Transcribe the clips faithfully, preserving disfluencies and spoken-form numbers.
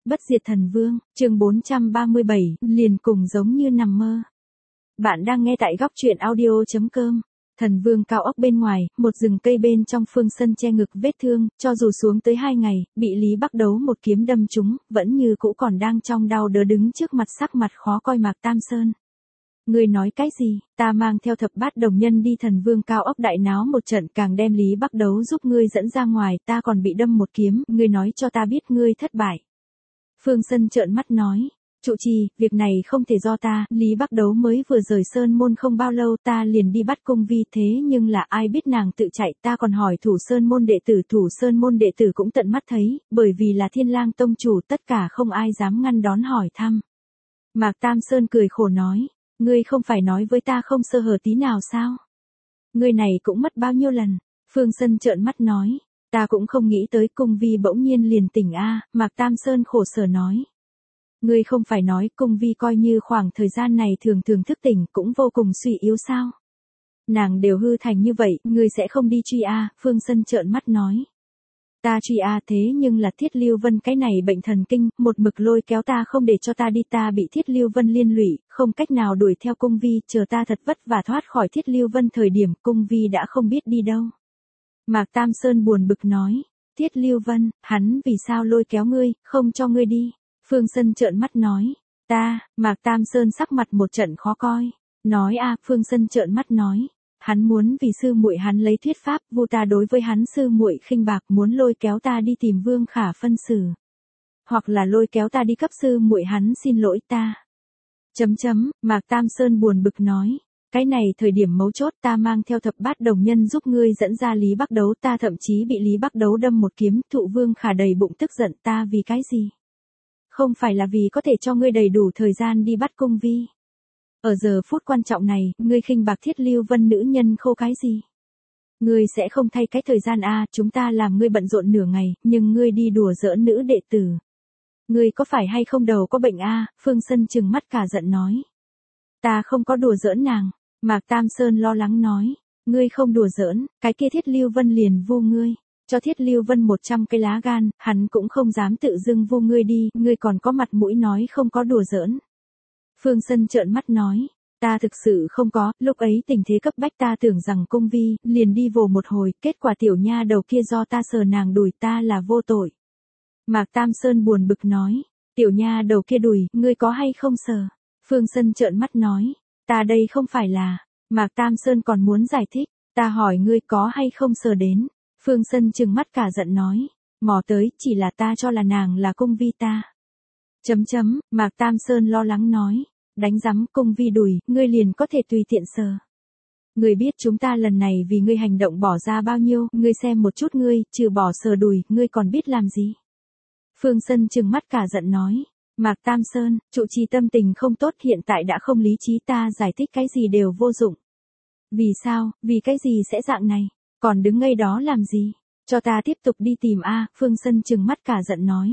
Bất diệt thần vương, chương bốn trăm ba mươi bảy, liền cùng giống như nằm mơ. Bạn đang nghe tại góc truyện audio chấm com. Thần vương cao ốc bên ngoài, một rừng cây bên trong phương sân che ngực vết thương, cho dù xuống tới hai ngày, bị Lý Bắc Đấu một kiếm đâm trúng, vẫn như cũ còn đang trong đau đớn đứng trước mặt sắc mặt khó coi Mạc Tam Sơn. Ngươi nói cái gì, ta mang theo thập bát đồng nhân đi thần vương cao ốc đại náo một trận càng đem Lý Bắc Đấu giúp ngươi dẫn ra ngoài, ta còn bị đâm một kiếm, ngươi nói cho ta biết ngươi thất bại. Phương Sân trợn mắt nói, trụ trì, việc này không thể do ta, Lý Bắc Đấu mới vừa rời sơn môn không bao lâu ta liền đi bắt cung vi thế nhưng là ai biết nàng tự chạy, ta còn hỏi thủ sơn môn đệ tử, thủ sơn môn đệ tử cũng tận mắt thấy, bởi vì là Thiên Lang tông chủ tất cả không ai dám ngăn đón hỏi thăm. Mạc Tam Sơn cười khổ nói, ngươi không phải nói với ta không sơ hở tí nào sao? Ngươi này cũng mất bao nhiêu lần? Phương Sân trợn mắt nói, ta cũng không nghĩ tới cung vi bỗng nhiên liền tỉnh a. Mạc Tam Sơn khổ sở nói. Ngươi không phải nói cung vi coi như khoảng thời gian này thường thường thức tỉnh cũng vô cùng suy yếu sao? Nàng đều hư thành như vậy, ngươi sẽ không đi truy a? Phương Sân trợn mắt nói. Ta truy a thế nhưng là Thiết Lưu Vân cái này bệnh thần kinh, một mực lôi kéo ta không để cho ta đi, ta bị Thiết Lưu Vân liên lụy, không cách nào đuổi theo cung vi, chờ ta thật vất vả thoát khỏi Thiết Lưu Vân thời điểm cung vi đã không biết đi đâu. Mạc Tam Sơn buồn bực nói, Thiết Lưu Vân, hắn vì sao lôi kéo ngươi, không cho ngươi đi? Phương Sân trợn mắt nói, ta, Mạc Tam Sơn sắc mặt một trận khó coi, nói a. Phương Sân trợn mắt nói, hắn muốn vì sư muội hắn lấy thuyết pháp, vu ta đối với hắn sư muội khinh bạc, muốn lôi kéo ta đi tìm Vương Khả phân xử, hoặc là lôi kéo ta đi cấp sư muội hắn xin lỗi ta. Chấm chấm, Mạc Tam Sơn buồn bực nói, cái này thời điểm mấu chốt ta mang theo thập bát đồng nhân giúp ngươi dẫn ra Lý Bắc Đấu, ta thậm chí bị Lý Bắc Đấu đâm một kiếm, thụ Vương Khả đầy bụng tức giận, ta vì cái gì? Không phải là vì có thể cho ngươi đầy đủ thời gian đi bắt cung vi. Ở giờ phút quan trọng này, ngươi khinh bạc Thiết Lưu Vân nữ nhân khô cái gì? Ngươi sẽ không thay cái thời gian a, chúng ta làm ngươi bận rộn nửa ngày, nhưng ngươi đi đùa giỡn nữ đệ tử. Ngươi có phải hay không đầu có bệnh a? Phương Sân trừng mắt cả giận nói. Ta không có đùa giỡn nàng. Mạc Tam Sơn lo lắng nói, ngươi không đùa giỡn, cái kia Thiết Lưu Vân liền vu ngươi. Cho Thiết Lưu Vân một trăm cái lá gan, hắn cũng không dám tự dưng vu ngươi đi, ngươi còn có mặt mũi nói không có đùa giỡn. Phương Sân trợn mắt nói, ta thực sự không có, lúc ấy tình thế cấp bách ta tưởng rằng cung vi, liền đi vồ một hồi, kết quả tiểu nha đầu kia do ta sờ nàng đùi, ta là vô tội. Mạc Tam Sơn buồn bực nói, tiểu nha đầu kia đùi, ngươi có hay không sờ? Phương Sân trợn mắt nói, ta đây không phải là, Mạc Tam Sơn còn muốn giải thích, ta hỏi ngươi có hay không sờ đến? Phương Sân trừng mắt cả giận nói, mò tới, chỉ là ta cho là nàng là cung vi ta. Chấm chấm, Mạc Tam Sơn lo lắng nói, đánh rắm cung vi đùi, ngươi liền có thể tùy tiện sờ. Ngươi biết chúng ta lần này vì ngươi hành động bỏ ra bao nhiêu, ngươi xem một chút ngươi, trừ bỏ sờ đùi, ngươi còn biết làm gì? Phương Sân trừng mắt cả giận nói, Mạc Tam Sơn, trụ trì tâm tình không tốt hiện tại đã không lý trí, ta giải thích cái gì đều vô dụng. Vì sao, vì cái gì sẽ dạng này? Còn đứng ngây đó làm gì? Cho ta tiếp tục đi tìm a. Phương Sân trừng mắt cả giận nói.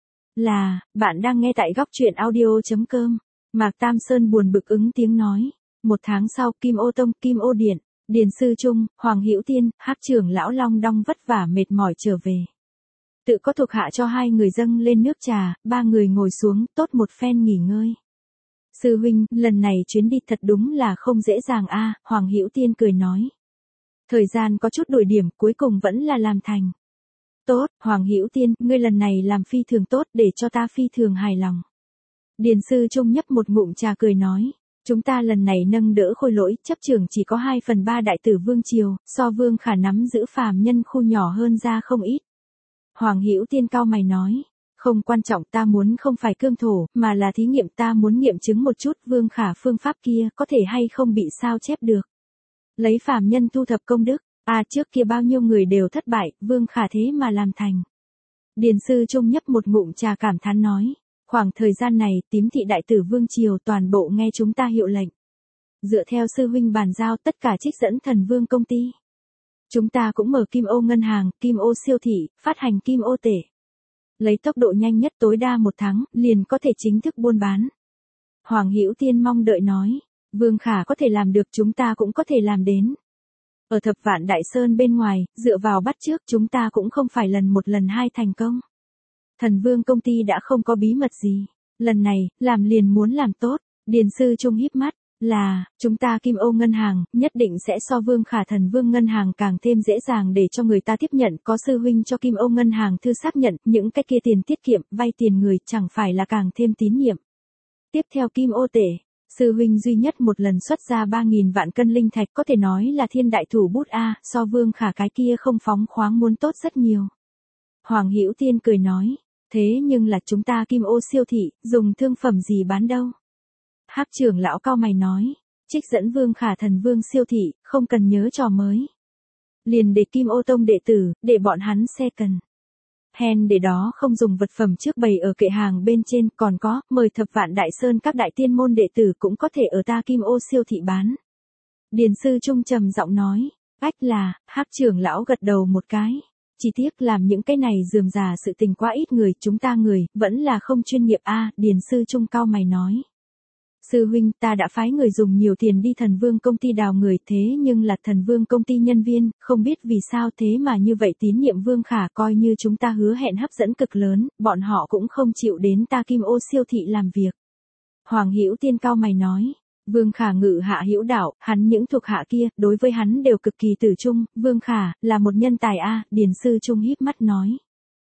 Là, bạn đang nghe tại góc truyện audio chấm com. Mạc Tam Sơn buồn bực ứng tiếng nói. Một tháng sau, Kim Ô Tông, Kim Ô Điện, Điền Sư Trung, Hoàng Hữu Tiên, Hắc trưởng lão Long Đong vất vả mệt mỏi trở về. Tự có thuộc hạ cho hai người dâng lên nước trà, ba người ngồi xuống, tốt một phen nghỉ ngơi. Sư huynh, lần này chuyến đi thật đúng là không dễ dàng a. Hoàng Hữu Tiên cười nói. Thời gian có chút đổi điểm, cuối cùng vẫn là làm thành. Tốt, Hoàng Hữu Tiên, ngươi lần này làm phi thường tốt, để cho ta phi thường hài lòng. Điền Sư Trung nhấp một ngụm trà cười nói, chúng ta lần này nâng đỡ khôi lỗi, chấp trưởng chỉ có hai phần ba đại tử vương triều, so Vương Khả nắm giữ phàm nhân khu nhỏ hơn ra không ít. Hoàng Hữu Tiên cao mày nói, không quan trọng, ta muốn không phải cương thổ, mà là thí nghiệm, ta muốn nghiệm chứng một chút Vương Khả phương pháp kia có thể hay không bị sao chép được. Lấy phàm nhân thu thập công đức, à trước kia bao nhiêu người đều thất bại, Vương Khả thế mà làm thành. Điền Sư Trung nhấp một ngụm trà cảm thán nói, khoảng thời gian này tím thị đại tử Vương Triều toàn bộ nghe chúng ta hiệu lệnh. Dựa theo sư huynh bàn giao tất cả trích dẫn thần vương công ty. Chúng ta cũng mở Kim Ô ngân hàng, Kim Ô siêu thị, phát hành Kim Ô tể. Lấy tốc độ nhanh nhất tối đa một tháng, liền có thể chính thức buôn bán. Hoàng Hữu Tiên mong đợi nói. Vương Khả có thể làm được, chúng ta cũng có thể làm đến. Ở thập vạn đại sơn bên ngoài, dựa vào bắt chước chúng ta cũng không phải lần một lần hai thành công. Thần Vương công ty đã không có bí mật gì. Lần này, làm liền muốn làm tốt. Điền Sư Trung híp mắt. Là, chúng ta Kim Âu Ngân hàng, nhất định sẽ so Vương Khả Thần Vương Ngân hàng càng thêm dễ dàng để cho người ta tiếp nhận. Có sư huynh cho Kim Âu Ngân hàng thư xác nhận, những cái kia tiền tiết kiệm, vay tiền người chẳng phải là càng thêm tín nhiệm. Tiếp theo Kim Ô Tể, sư huynh duy nhất một lần xuất ra ba nghìn vạn cân linh thạch, có thể nói là thiên đại thủ bút A, so Vương Khả cái kia không phóng khoáng muốn tốt rất nhiều. Hoàng Hữu Tiên cười nói, thế nhưng là chúng ta Kim Ô siêu thị, dùng thương phẩm gì bán đâu. Hắc trưởng lão cao mày nói, trích dẫn Vương Khả Thần Vương siêu thị, không cần nhớ trò mới. Liền để Kim Ô Tông đệ tử, để bọn hắn xe cần. Hèn để đó không dùng vật phẩm trước bày ở kệ hàng bên trên, còn có, mời thập vạn đại sơn các đại tiên môn đệ tử cũng có thể ở ta Kim Ô siêu thị bán. Điền Sư Trung trầm giọng nói, ách là, Hắc trưởng lão gật đầu một cái. Chỉ tiếc làm những cái này rườm rà sự tình quá ít người, chúng ta người, vẫn là không chuyên nghiệp a. Điền Sư Trung cao mày nói. Sư huynh, ta đã phái người dùng nhiều tiền đi Thần Vương công ty đào người, thế nhưng là Thần Vương công ty nhân viên, không biết vì sao thế mà như vậy tín nhiệm Vương Khả, coi như chúng ta hứa hẹn hấp dẫn cực lớn, bọn họ cũng không chịu đến ta Kim Ô siêu thị làm việc. Hoàng Hữu Tiên cao mày nói, Vương Khả ngự hạ hữu đạo, hắn những thuộc hạ kia, đối với hắn đều cực kỳ tử trung, Vương Khả, là một nhân tài a. Điền Sư Trung híp mắt nói.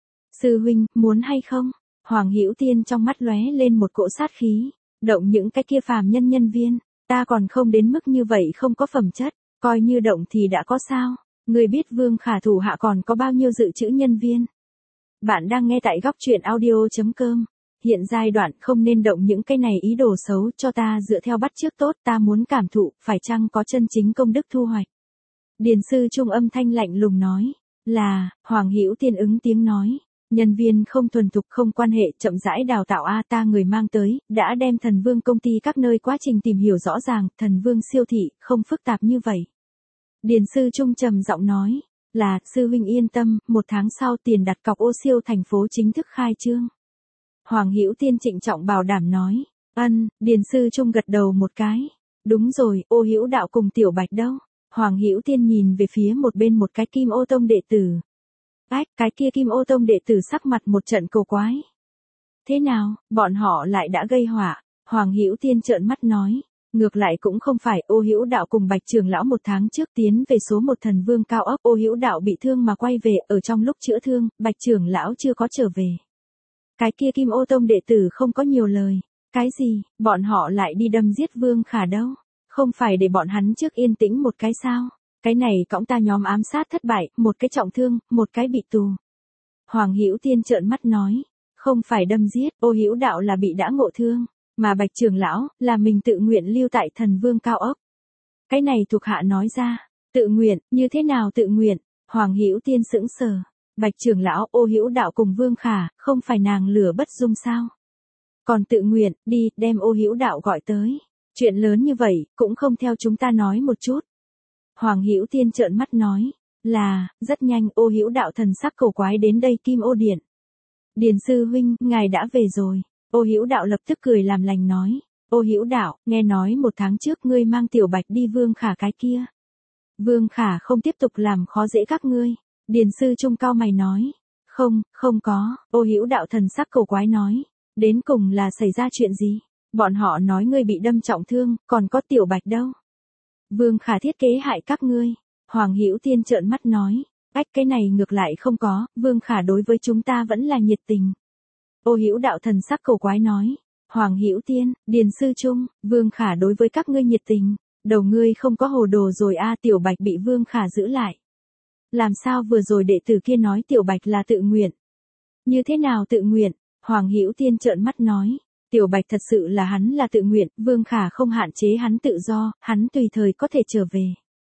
Sư huynh, muốn hay không? Hoàng Hữu Tiên trong mắt lóe lên một cỗ sát khí. Động những cái kia phàm nhân nhân viên, ta còn không đến mức như vậy không có phẩm chất, coi như động thì đã có sao, người biết Vương Khả thủ hạ còn có bao nhiêu dự trữ nhân viên. Bạn đang nghe tại góc truyện audio.com, hiện giai đoạn không nên động những cái này ý đồ xấu cho ta dựa theo bắt chước tốt, ta muốn cảm thụ, phải chăng có chân chính công đức thu hoạch. Điền Sư Trung âm thanh lạnh lùng nói, là, Hoàng Hữu Tiên ứng tiếng nói. Nhân viên không thuần thục không quan hệ, chậm rãi đào tạo a. Ta người mang tới, đã đem Thần Vương công ty các nơi quá trình tìm hiểu rõ ràng, Thần Vương siêu thị, không phức tạp như vậy. Điền Sư Trung trầm giọng nói, là, sư huynh yên tâm, một tháng sau tiền đặt cọc ô siêu thành phố chính thức khai trương. Hoàng Hữu Tiên trịnh trọng bảo đảm nói, ân. Điền Sư Trung gật đầu một cái. Đúng rồi, Ô Hữu Đạo cùng Tiểu Bạch đâu? Hoàng Hữu Tiên nhìn về phía một bên một cái Kim Ô Tông đệ tử. Ách, cái kia Kim Ô Tông đệ tử sắc mặt một trận cầu quái. Thế nào, bọn họ lại đã gây họa? Hoàng Hữu Tiên trợn mắt nói, ngược lại cũng không phải. Ô Hữu Đạo cùng Bạch trưởng lão một tháng trước tiến về số một Thần Vương cao ốc, Ô Hữu Đạo bị thương mà quay về, ở trong lúc chữa thương, Bạch trưởng lão chưa có trở về. Cái kia Kim Ô Tông đệ tử không có nhiều lời, cái gì, bọn họ lại đi đâm giết Vương Khả đâu? Không phải để bọn hắn trước yên tĩnh một cái sao? Cái này cõng ta nhóm ám sát thất bại, một cái trọng thương, một cái bị tù. Hoàng Hữu Tiên trợn mắt nói, không phải đâm giết, Ô Hữu Đạo là bị đã ngộ thương, mà Bạch trưởng lão là mình tự nguyện lưu tại Thần Vương cao ốc. Cái này thuộc hạ nói ra, tự nguyện, như thế nào tự nguyện? Hoàng Hữu Tiên sững sờ. Bạch trưởng lão, Ô Hữu Đạo cùng Vương Khả, không phải nàng lửa bất dung sao? Còn tự nguyện, đi, đem Ô Hữu Đạo gọi tới. Chuyện lớn như vậy, cũng không theo chúng ta nói một chút. Hoàng Hữu Tiên trợn mắt nói, là, rất nhanh Ô Hữu Đạo thần sắc cầu quái đến đây Kim Ô Điện. Điền sư huynh, ngài đã về rồi. Ô Hữu Đạo lập tức cười làm lành nói, Ô Hữu Đạo, nghe nói một tháng trước ngươi mang Tiểu Bạch đi Vương Khả cái kia. Vương Khả không tiếp tục làm khó dễ các ngươi. Điền Sư Trung cao mày nói, không, không có. Ô Hữu Đạo thần sắc cầu quái nói, đến cùng là xảy ra chuyện gì? Bọn họ nói ngươi bị đâm trọng thương, còn có Tiểu Bạch đâu? Vương Khả thiết kế hại các ngươi. Hoàng Hữu Tiên trợn mắt nói, ách, cái này ngược lại không có, Vương Khả đối với chúng ta vẫn là nhiệt tình. Ô Hữu Đạo thần sắc cầu quái nói, Hoàng Hữu Tiên, Điền Sư Trung, Vương Khả đối với các ngươi nhiệt tình, đầu ngươi không có hồ đồ rồi a. Tiểu Bạch bị Vương Khả giữ lại. Làm sao vừa rồi đệ tử kia nói Tiểu Bạch là tự nguyện? Như thế nào tự nguyện? Hoàng Hữu Tiên trợn mắt nói, Tiểu Bạch thật sự là hắn là tự nguyện, Vương Khả không hạn chế hắn tự do, hắn tùy thời có thể trở về.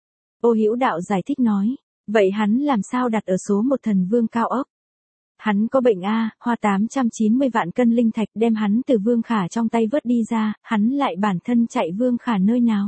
Ô Hữu Đạo giải thích nói, vậy hắn làm sao đặt ở số một Thần Vương cao ốc? Hắn có bệnh a, hoa tám trăm chín mươi vạn cân linh thạch đem hắn từ Vương Khả trong tay vớt đi ra, hắn lại bản thân chạy Vương Khả nơi nào?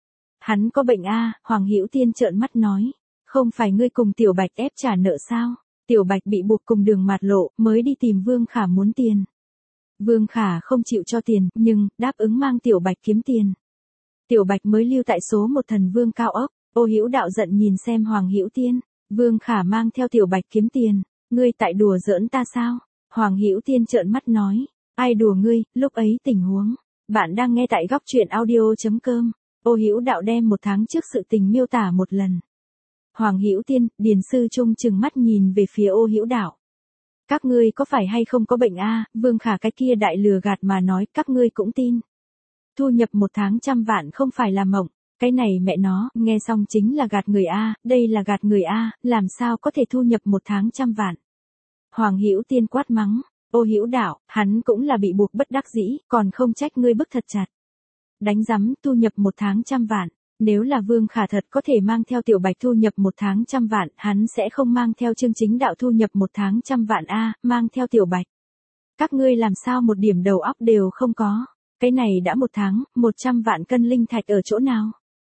Hắn có bệnh a. Hoàng Hữu Tiên trợn mắt nói, không phải ngươi cùng Tiểu Bạch ép trả nợ sao? Tiểu Bạch bị buộc cùng đường mạt lộ, mới đi tìm Vương Khả muốn tiền. Vương Khả không chịu cho tiền, nhưng, đáp ứng mang Tiểu Bạch kiếm tiền. Tiểu Bạch mới lưu tại số một Thần Vương cao ốc. Ô Hữu Đạo giận nhìn xem Hoàng Hữu Tiên, Vương Khả mang theo Tiểu Bạch kiếm tiền, ngươi tại đùa giỡn ta sao? Hoàng Hữu Tiên trợn mắt nói, ai đùa ngươi, lúc ấy tình huống. Bạn đang nghe tại góc truyện audio.com. Ô Hữu Đạo đem một tháng trước sự tình miêu tả một lần. Hoàng Hữu Tiên, Điền Sư Trung trừng mắt nhìn về phía Ô Hữu Đạo. Các ngươi có phải hay không có bệnh a? Vương Khả cái kia đại lừa gạt mà nói, các ngươi cũng tin. Thu nhập một tháng trăm vạn không phải là mộng. Cái này mẹ nó, nghe xong chính là gạt người a, đây là gạt người a, làm sao có thể thu nhập một tháng trăm vạn. Hoàng Hữu Tiên quát mắng, Ô Hữu Đạo, hắn cũng là bị buộc bất đắc dĩ, còn không trách ngươi bức thật chặt. Đánh rắm thu nhập một tháng trăm vạn, nếu là Vương Khả thật có thể mang theo Tiểu Bạch thu nhập một tháng trăm vạn, hắn sẽ không mang theo Chương Chính Đạo thu nhập một tháng trăm vạn a, mang theo Tiểu Bạch. Các ngươi làm sao một điểm đầu óc đều không có, cái này đã một tháng, một trăm vạn cân linh thạch ở chỗ nào?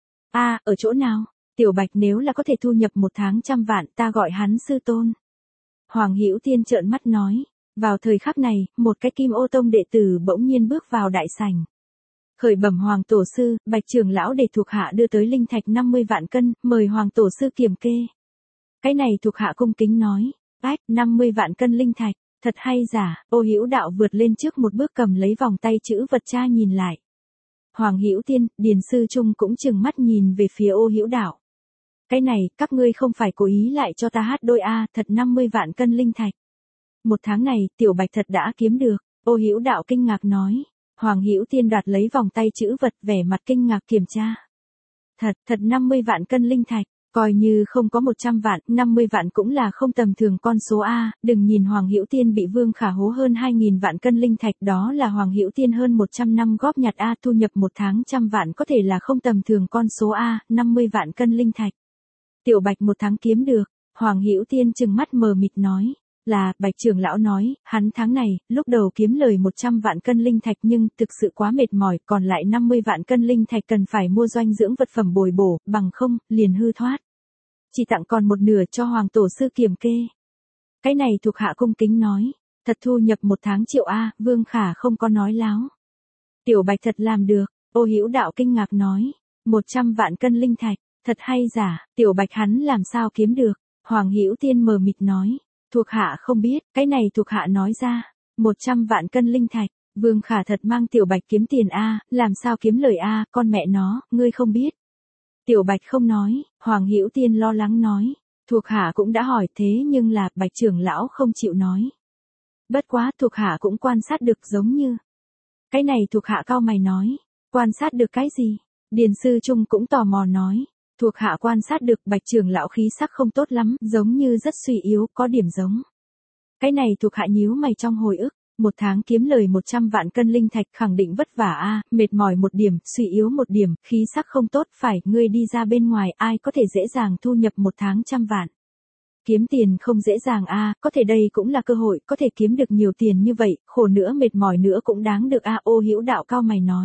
A, ở chỗ nào? Tiểu Bạch nếu là có thể thu nhập một tháng trăm vạn, ta gọi hắn sư tôn. Hoàng Hữu Tiên trợn mắt nói, vào thời khắc này, một cái Kim Ô Tông đệ tử bỗng nhiên bước vào đại sảnh. Khởi bẩm Hoàng Tổ Sư, Bạch trưởng lão để thuộc hạ đưa tới linh thạch năm mươi vạn cân, mời Hoàng Tổ Sư kiểm kê. Cái này thuộc hạ cung kính nói, ách, năm mươi vạn cân linh thạch, thật hay giả? Ô Hữu Đạo vượt lên trước một bước cầm lấy vòng tay chữ vật tra nhìn lại. Hoàng Hữu Tiên, Điền Sư Trung cũng trừng mắt nhìn về phía Ô Hữu Đạo. Cái này, các ngươi không phải cố ý lại cho ta hát đôi a, thật năm mươi vạn cân linh thạch. Một tháng này, Tiểu Bạch thật đã kiếm được. Ô Hữu Đạo kinh ngạc nói. Hoàng Hữu Tiên đoạt lấy vòng tay chữ vật, vẻ mặt kinh ngạc kiểm tra. Thật, thật năm mươi vạn cân linh thạch, coi như không có một trăm vạn, năm mươi vạn cũng là không tầm thường con số a, đừng nhìn Hoàng Hữu Tiên bị Vương Khả hố hơn hai nghìn vạn cân linh thạch, đó là Hoàng Hữu Tiên hơn một trăm năm góp nhặt a, thu nhập một tháng trăm vạn có thể là không tầm thường con số a, năm mươi vạn cân linh thạch. Tiểu Bạch một tháng kiếm được, Hoàng Hữu Tiên trừng mắt mờ mịt nói. Là, Bạch trưởng lão nói, hắn tháng này, lúc đầu kiếm lời một trăm vạn cân linh thạch nhưng thực sự quá mệt mỏi, còn lại năm mươi vạn cân linh thạch cần phải mua doanh dưỡng vật phẩm bồi bổ, bằng không, liền hư thoát. Chỉ tặng còn một nửa cho Hoàng Tổ Sư kiểm kê. Cái này thuộc hạ cung kính nói, thật thu nhập một tháng triệu a, Vương Khả không có nói láo. Tiểu Bạch thật làm được, Ô Hữu Đạo kinh ngạc nói, một trăm vạn cân linh thạch, thật hay giả? Tiểu Bạch hắn làm sao kiếm được? Hoàng Hữu Tiên mờ mịt nói. Thuộc hạ không biết, cái này thuộc hạ nói ra, một trăm vạn cân linh thạch, Vương Khả thật mang Tiểu Bạch kiếm tiền a, làm sao kiếm lời a, con mẹ nó, ngươi không biết. Tiểu Bạch không nói, Hoàng Hữu Tiên lo lắng nói, thuộc hạ cũng đã hỏi thế nhưng là Bạch trưởng lão không chịu nói. Bất quá thuộc hạ cũng quan sát được giống như. Cái này thuộc hạ cau mày nói, quan sát được cái gì? Điền Sư Trung cũng tò mò nói. Thuộc hạ quan sát được Bạch trưởng lão khí sắc không tốt lắm, giống như rất suy yếu, có điểm giống. Cái này thuộc hạ nhíu mày trong hồi ức, một tháng kiếm lời một trăm vạn cân linh thạch khẳng định vất vả a, mệt mỏi một điểm, suy yếu một điểm, khí sắc không tốt, phải, ngươi đi ra bên ngoài, ai có thể dễ dàng thu nhập một tháng trăm vạn. Kiếm tiền không dễ dàng a, có thể đây cũng là cơ hội, có thể kiếm được nhiều tiền như vậy, khổ nữa mệt mỏi nữa cũng đáng được a, Ô Hữu Đạo cao mày nói.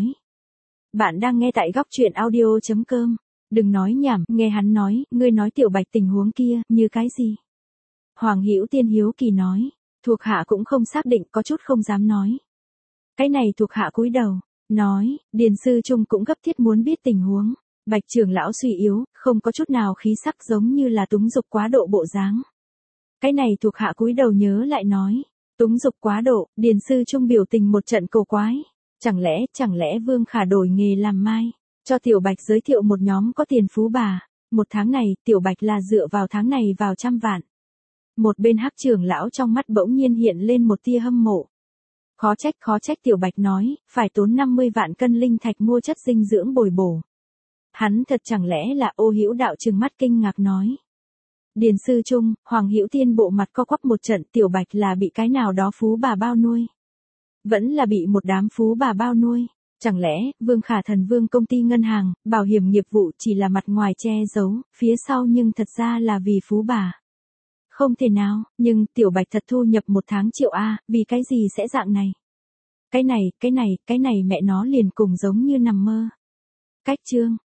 Bạn đang nghe tại góc truyện audio.com. Đừng nói nhảm, nghe hắn nói, ngươi nói Tiểu Bạch tình huống kia, như cái gì? Hoàng Hữu Tiên hiếu kỳ nói, thuộc hạ cũng không xác định, có chút không dám nói. Cái này thuộc hạ cúi đầu, nói, Điền Sư Trung cũng gấp thiết muốn biết tình huống. Bạch trưởng lão suy yếu, không có chút nào khí sắc giống như là túng dục quá độ bộ dáng. Cái này thuộc hạ cúi đầu nhớ lại nói, túng dục quá độ, Điền Sư Trung biểu tình một trận cổ quái. Chẳng lẽ, chẳng lẽ Vương Khả đổi nghề làm mai? Cho Tiểu Bạch giới thiệu một nhóm có tiền phú bà. Một tháng này, Tiểu Bạch là dựa vào tháng này vào trăm vạn. Một bên Hắc trưởng lão trong mắt bỗng nhiên hiện lên một tia hâm mộ. Khó trách khó trách Tiểu Bạch nói, phải tốn năm mươi vạn cân linh thạch mua chất dinh dưỡng bồi bổ. Hắn thật chẳng lẽ là Ô Hữu Đạo trừng mắt kinh ngạc nói. Điền Sư Trung, Hoàng Hữu Tiên bộ mặt co quắp một trận, Tiểu Bạch là bị cái nào đó phú bà bao nuôi. Vẫn là bị một đám phú bà bao nuôi. Chẳng lẽ, Vương Khả Thần Vương công ty ngân hàng, bảo hiểm nghiệp vụ chỉ là mặt ngoài che giấu, phía sau nhưng thật ra là vì phú bà. Không thể nào, nhưng Tiểu Bạch thật thu nhập một tháng triệu a, vì cái gì sẽ dạng này? Cái này, cái này, cái này mẹ nó liền cùng giống như nằm mơ. Cách chương.